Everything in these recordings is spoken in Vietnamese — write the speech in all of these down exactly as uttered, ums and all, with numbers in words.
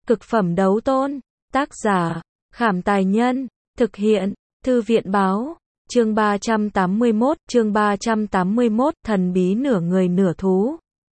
Cực phẩm đấu tôn. Tác giả, Khảm Tài Nhân. Thực hiện, Thư viện Báo. Chương ba trăm tám mươi mốt, chương ba trăm tám mươi mốt, thần bí nửa người nửa thú.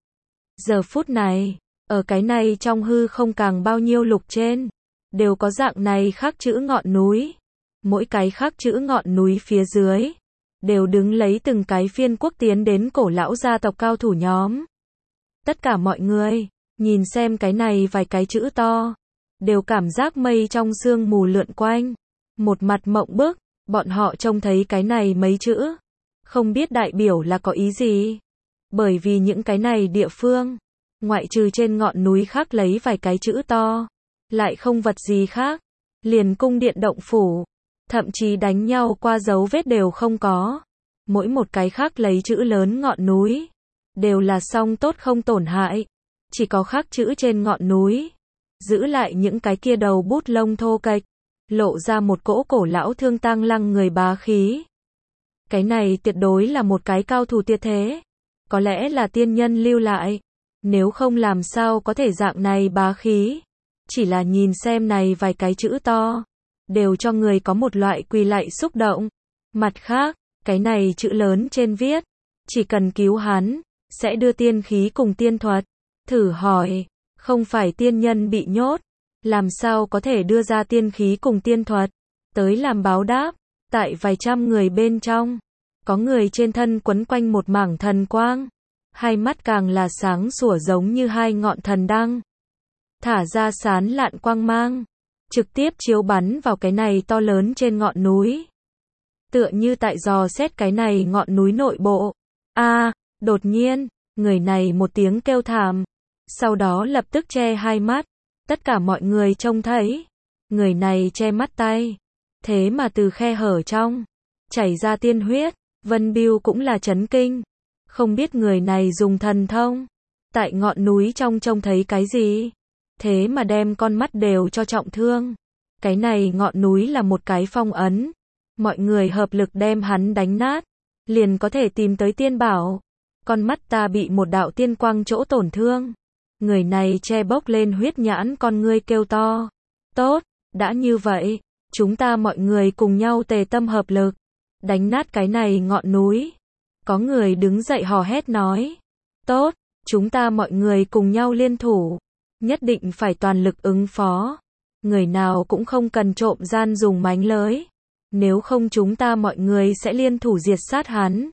Giờ phút này, ở cái này trong hư không càng bao nhiêu lục trên, đều có dạng này khắc chữ ngọn núi. Mỗi cái khắc chữ ngọn núi phía dưới, đều đứng lấy từng cái phiên quốc tiến đến cổ lão gia tộc cao thủ nhóm. Tất cả mọi người, nhìn xem cái này vài cái chữ to, đều cảm giác mây trong sương mù lượn quanh. Một mặt mộng bức, bọn họ trông thấy cái này mấy chữ, không biết đại biểu là có ý gì. Bởi vì những cái này địa phương, ngoại trừ trên ngọn núi khắc lấy vài cái chữ to, lại không vật gì khác. Liền cung điện động phủ, thậm chí đánh nhau qua dấu vết đều không có. Mỗi một cái khắc lấy chữ lớn ngọn núi, đều là song tốt không tổn hại. Chỉ có khắc chữ trên ngọn núi, giữ lại những cái kia đầu bút lông thô kệch, lộ ra một cỗ cổ lão thương tang lăng người bá khí. Cái này tuyệt đối là một cái cao thủ tuyệt thế. Có lẽ là tiên nhân lưu lại. Nếu không làm sao có thể dạng này bá khí. Chỉ là nhìn xem này vài cái chữ to, đều cho người có một loại quỳ lạy xúc động. Mặt khác, cái này chữ lớn trên viết, chỉ cần cứu hắn, sẽ đưa tiên khí cùng tiên thuật. Thử hỏi, không phải tiên nhân bị nhốt, làm sao có thể đưa ra tiên khí cùng tiên thuật, tới làm báo đáp. Tại vài trăm người bên trong, có người trên thân quấn quanh một mảng thần quang, hai mắt càng là sáng sủa giống như hai ngọn thần đăng, thả ra sán lạn quang mang, trực tiếp chiếu bắn vào cái này to lớn trên ngọn núi. Tựa như tại dò xét cái này ngọn núi nội bộ. A, à, đột nhiên, người này một tiếng kêu thảm, sau đó lập tức che hai mắt. Tất cả mọi người trông thấy, người này che mắt tay, thế mà từ khe hở trong, chảy ra tiên huyết. Vân Bưu cũng là chấn kinh, không biết người này dùng thần thông, tại ngọn núi trong trông thấy cái gì, thế mà đem con mắt đều cho trọng thương. Cái này ngọn núi là một cái phong ấn, mọi người hợp lực đem hắn đánh nát, liền có thể tìm tới tiên bảo. Con mắt ta bị một đạo tiên quang chỗ tổn thương. Người này che bốc lên huyết nhãn con ngươi kêu to. Tốt, đã như vậy, chúng ta mọi người cùng nhau tề tâm hợp lực, đánh nát cái này ngọn núi. Có người đứng dậy hò hét nói. Tốt, chúng ta mọi người cùng nhau liên thủ, nhất định phải toàn lực ứng phó. Người nào cũng không cần trộm gian dùng mánh lới, nếu không chúng ta mọi người sẽ liên thủ diệt sát hắn.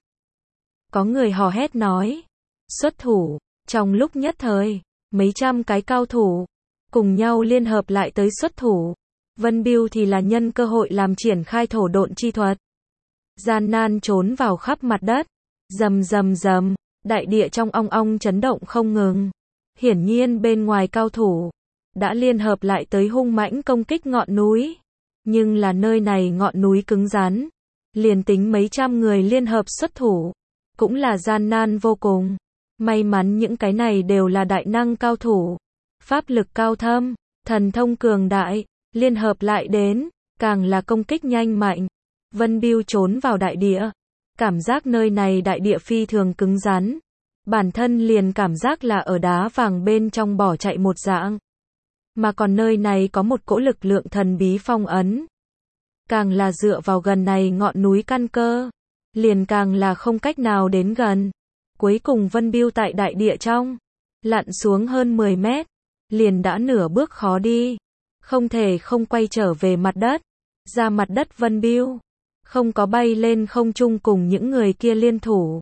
Có người hò hét nói. Xuất thủ, trong lúc nhất thời, mấy trăm cái cao thủ, cùng nhau liên hợp lại tới xuất thủ. Vân Bưu thì là nhân cơ hội làm triển khai thổ độn chi thuật. Gian nan trốn vào khắp mặt đất. Rầm rầm rầm, đại địa trong ong ong chấn động không ngừng. Hiển nhiên bên ngoài cao thủ, đã liên hợp lại tới hung mãnh công kích ngọn núi. Nhưng là nơi này ngọn núi cứng rắn. Liền tính mấy trăm người liên hợp xuất thủ, cũng là gian nan vô cùng. May mắn những cái này đều là đại năng cao thủ, pháp lực cao thâm, thần thông cường đại, liên hợp lại đến, càng là công kích nhanh mạnh. Vân Bưu trốn vào đại địa, cảm giác nơi này đại địa phi thường cứng rắn, bản thân liền cảm giác là ở đá vàng bên trong bỏ chạy một dạng. Mà còn nơi này có một cỗ lực lượng thần bí phong ấn, càng là dựa vào gần này ngọn núi căn cơ, liền càng là không cách nào đến gần. Cuối cùng Vân Bưu tại đại địa trong, lặn xuống hơn mười mét, liền đã nửa bước khó đi, không thể không quay trở về mặt đất. Ra mặt đất Vân Bưu, không có bay lên không trung cùng những người kia liên thủ,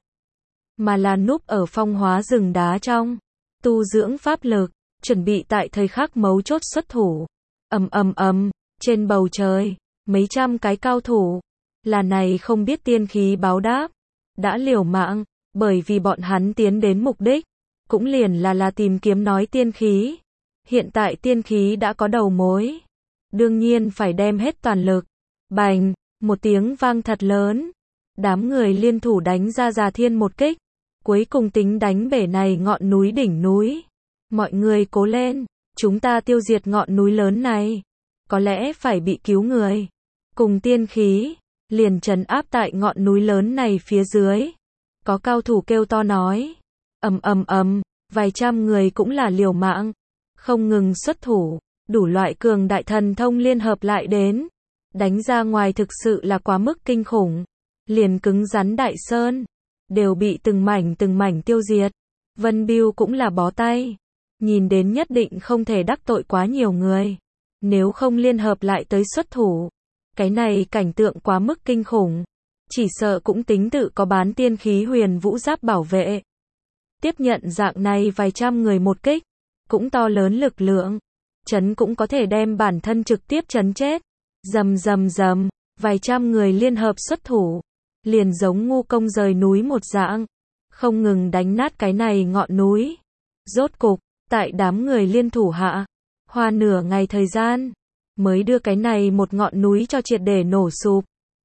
mà là núp ở phong hóa rừng đá trong, tu dưỡng pháp lực, chuẩn bị tại thời khắc mấu chốt xuất thủ. Ầm ầm ầm, trên bầu trời, mấy trăm cái cao thủ, là này không biết tiên khí báo đáp, đã liều mạng. Bởi vì bọn hắn tiến đến mục đích, cũng liền là là tìm kiếm nói tiên khí. Hiện tại tiên khí đã có đầu mối, đương nhiên phải đem hết toàn lực. Bành, một tiếng vang thật lớn, đám người liên thủ đánh ra Già Thiên một kích, cuối cùng tính đánh bể này ngọn núi đỉnh núi. Mọi người cố lên, chúng ta tiêu diệt ngọn núi lớn này, có lẽ phải bị cứu người, cùng tiên khí, liền trấn áp tại ngọn núi lớn này phía dưới. Có cao thủ kêu to nói. Ầm ầm ầm, vài trăm người cũng là liều mạng, không ngừng xuất thủ. đủ loại cường đại thần thông liên hợp lại đến, đánh ra ngoài thực sự là quá mức kinh khủng. Liền cứng rắn đại sơn, đều bị từng mảnh từng mảnh tiêu diệt. Vân Bưu cũng là bó tay. Nhìn đến nhất định không thể đắc tội quá nhiều người. Nếu không liên hợp lại tới xuất thủ. Cái này cảnh tượng quá mức kinh khủng. Chỉ sợ cũng tính tự có bán tiên khí huyền vũ giáp bảo vệ. Tiếp nhận dạng này vài trăm người một kích. Cũng to lớn lực lượng. Chấn cũng có thể đem bản thân trực tiếp chấn chết. Rầm rầm rầm. Vài trăm người liên hợp xuất thủ. Liền giống ngu công rời núi một dạng. Không ngừng đánh nát cái này ngọn núi. Rốt cục, tại đám người liên thủ hạ. Hoa nửa ngày thời gian. Mới đưa cái này một ngọn núi cho triệt để nổ sụp.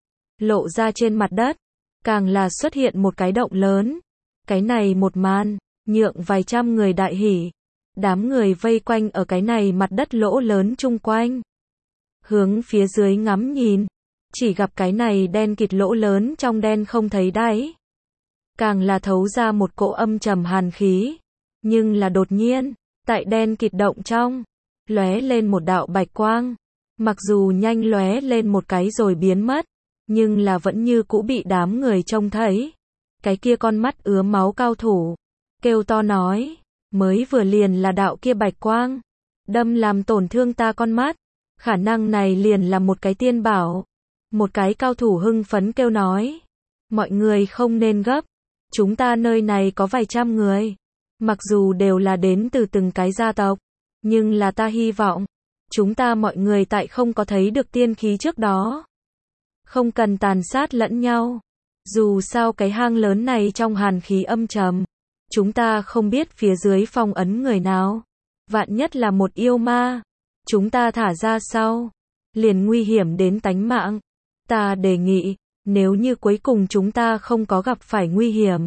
Lộ ra trên mặt đất. Càng là xuất hiện một cái động lớn. Cái này một màn. Nhượng vài trăm người đại hỉ. Đám người vây quanh ở cái này mặt đất lỗ lớn chung quanh. Hướng phía dưới ngắm nhìn. Chỉ gặp cái này đen kịt lỗ lớn trong đen không thấy đáy. Càng là thấu ra một cỗ âm trầm hàn khí. Nhưng là đột nhiên, tại đen kịt động trong, lóe lên một đạo bạch quang. Mặc dù nhanh lóe lên một cái rồi biến mất, nhưng là vẫn như cũ bị đám người trông thấy. Cái kia con mắt ứa máu cao thủ, kêu to nói, mới vừa liền là đạo kia bạch quang, đâm làm tổn thương ta con mắt, khả năng này liền là một cái tiên bảo. Một cái cao thủ hưng phấn kêu nói, mọi người không nên gấp, chúng ta nơi này có vài trăm người, mặc dù đều là đến từ từng cái gia tộc, nhưng là ta hy vọng, chúng ta mọi người tại không có thấy được tiên khí trước đó, không cần tàn sát lẫn nhau, dù sao cái hang lớn này trong hàn khí âm trầm, chúng ta không biết phía dưới phong ấn người nào, vạn nhất là một yêu ma, chúng ta thả ra sau, liền nguy hiểm đến tánh mạng. Ta đề nghị, nếu như cuối cùng chúng ta không có gặp phải nguy hiểm,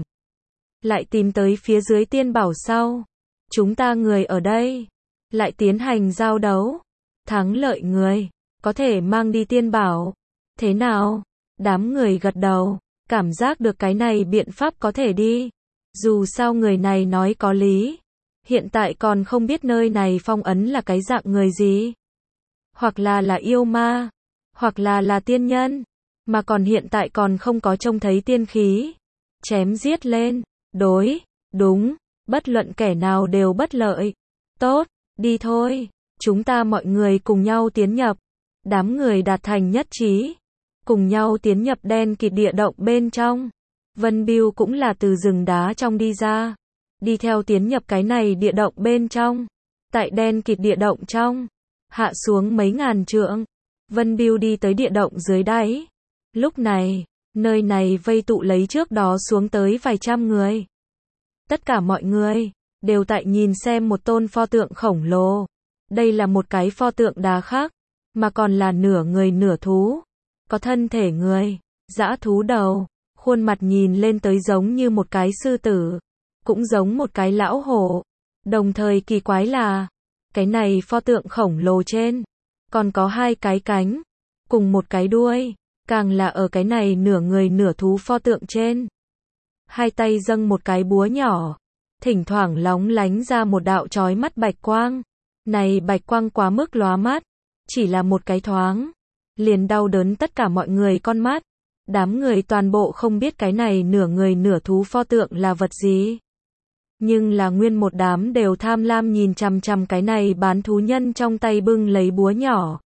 lại tìm tới phía dưới tiên bảo sau, chúng ta người ở đây, lại tiến hành giao đấu, thắng lợi người, có thể mang đi tiên bảo. Thế nào? Đám người gật đầu, cảm giác được cái này biện pháp có thể đi. Dù sao người này nói có lý, hiện tại còn không biết nơi này phong ấn là cái dạng người gì. Hoặc là là yêu ma, hoặc là là tiên nhân, mà còn hiện tại còn không có trông thấy tiên khí. Chém giết lên, đối, đúng, bất luận kẻ nào đều bất lợi. Tốt, đi thôi, chúng ta mọi người cùng nhau tiến nhập. Đám người đạt thành nhất trí, cùng nhau tiến nhập đen kịt địa động bên trong. Vân Bưu cũng là từ rừng đá trong đi ra, đi theo tiến nhập cái này địa động bên trong. Tại đen kịt địa động trong, hạ xuống mấy ngàn trượng. Vân Bưu đi tới địa động dưới đáy. Lúc này, nơi này vây tụ lấy trước đó xuống tới vài trăm người. Tất cả mọi người, đều tại nhìn xem một tôn pho tượng khổng lồ. Đây là một cái pho tượng đá khác, mà còn là nửa người nửa thú. Có thân thể người, dã thú đầu, khuôn mặt nhìn lên tới giống như một cái sư tử, cũng giống một cái lão hổ. Đồng thời kỳ quái là, cái này pho tượng khổng lồ trên, còn có hai cái cánh, cùng một cái đuôi, càng là ở cái này nửa người nửa thú pho tượng trên. Hai tay dâng một cái búa nhỏ, thỉnh thoảng lóng lánh ra một đạo chói mắt bạch quang. Này bạch quang quá mức lóa mắt, chỉ là một cái thoáng, liền đau đớn tất cả mọi người con mắt. Đám người toàn bộ không biết cái này nửa người nửa thú pho tượng là vật gì. Nhưng là nguyên một đám đều tham lam nhìn chằm chằm cái này bán thú nhân trong tay bưng lấy búa nhỏ.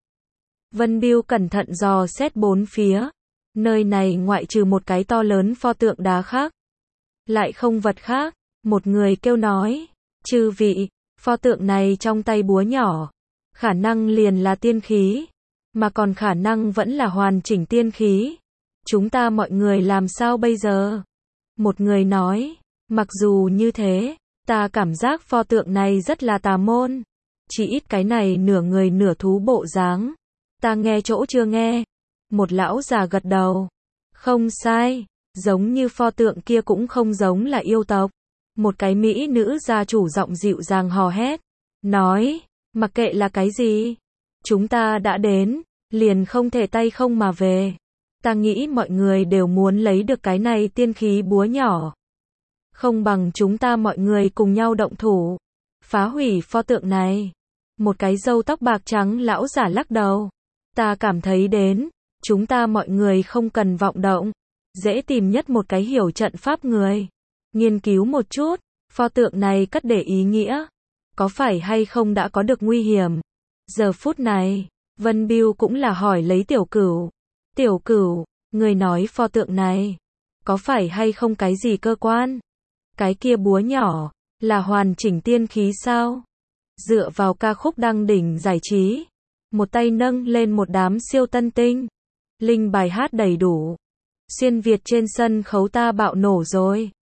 Vân Bưu cẩn thận dò xét bốn phía. Nơi này ngoại trừ một cái to lớn pho tượng đá khác, lại không vật khác. Một người kêu nói, chư vị, pho tượng này trong tay búa nhỏ, khả năng liền là tiên khí, mà còn khả năng vẫn là hoàn chỉnh tiên khí. Chúng ta mọi người làm sao bây giờ? Một người nói, mặc dù như thế, ta cảm giác pho tượng này rất là tà môn. Chỉ ít cái này nửa người nửa thú bộ dáng, ta nghe chỗ chưa nghe. Một lão già gật đầu. Không sai, giống như pho tượng kia cũng không giống là yêu tộc. Một cái mỹ nữ gia chủ giọng dịu dàng hò hét, nói, mặc kệ là cái gì, chúng ta đã đến, liền không thể tay không mà về. Ta nghĩ mọi người đều muốn lấy được cái này tiên khí búa nhỏ. Không bằng chúng ta mọi người cùng nhau động thủ, phá hủy pho tượng này. Một cái râu tóc bạc trắng lão giả lắc đầu. Ta cảm thấy đến, chúng ta mọi người không cần vọng động. Dễ tìm nhất một cái hiểu trận pháp người. Nghiên cứu một chút, pho tượng này cất để ý nghĩa. Có phải hay không đã có được nguy hiểm? Giờ phút này, Vân Biêu cũng là hỏi lấy Tiểu Cửu. Tiểu Cửu, người nói pho tượng này, có phải hay không cái gì cơ quan? Cái kia búa nhỏ, là hoàn chỉnh tiên khí sao? Dựa vào ca khúc đăng đỉnh giải trí, một tay nâng lên một đám siêu tân tinh. Linh bài hát đầy đủ. Xuyên Việt trên sân khấu ta bạo nổ rồi.